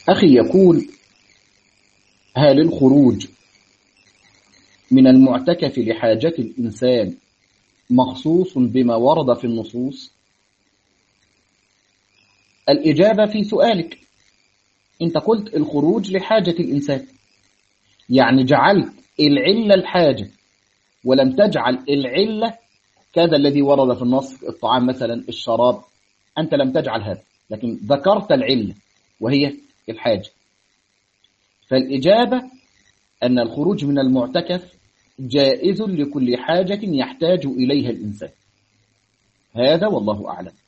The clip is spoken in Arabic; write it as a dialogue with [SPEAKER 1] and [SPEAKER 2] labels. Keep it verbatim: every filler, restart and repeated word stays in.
[SPEAKER 1] أخي يقول: هل الخروج من المعتكف لحاجة الإنسان مخصوص بما ورد في النصوص؟ الإجابة في سؤالك. أنت قلت الخروج لحاجة الإنسان، يعني جعلت العلة الحاجة ولم تجعل العلة كذا الذي ورد في النص، الطعام مثلا، الشراب، أنت لم تجعل هذا، لكن ذكرت العلة وهي الحاجة. فالإجابة أن الخروج من المعتكف جائز لكل حاجة يحتاج إليها الإنسان. هذا والله أعلم.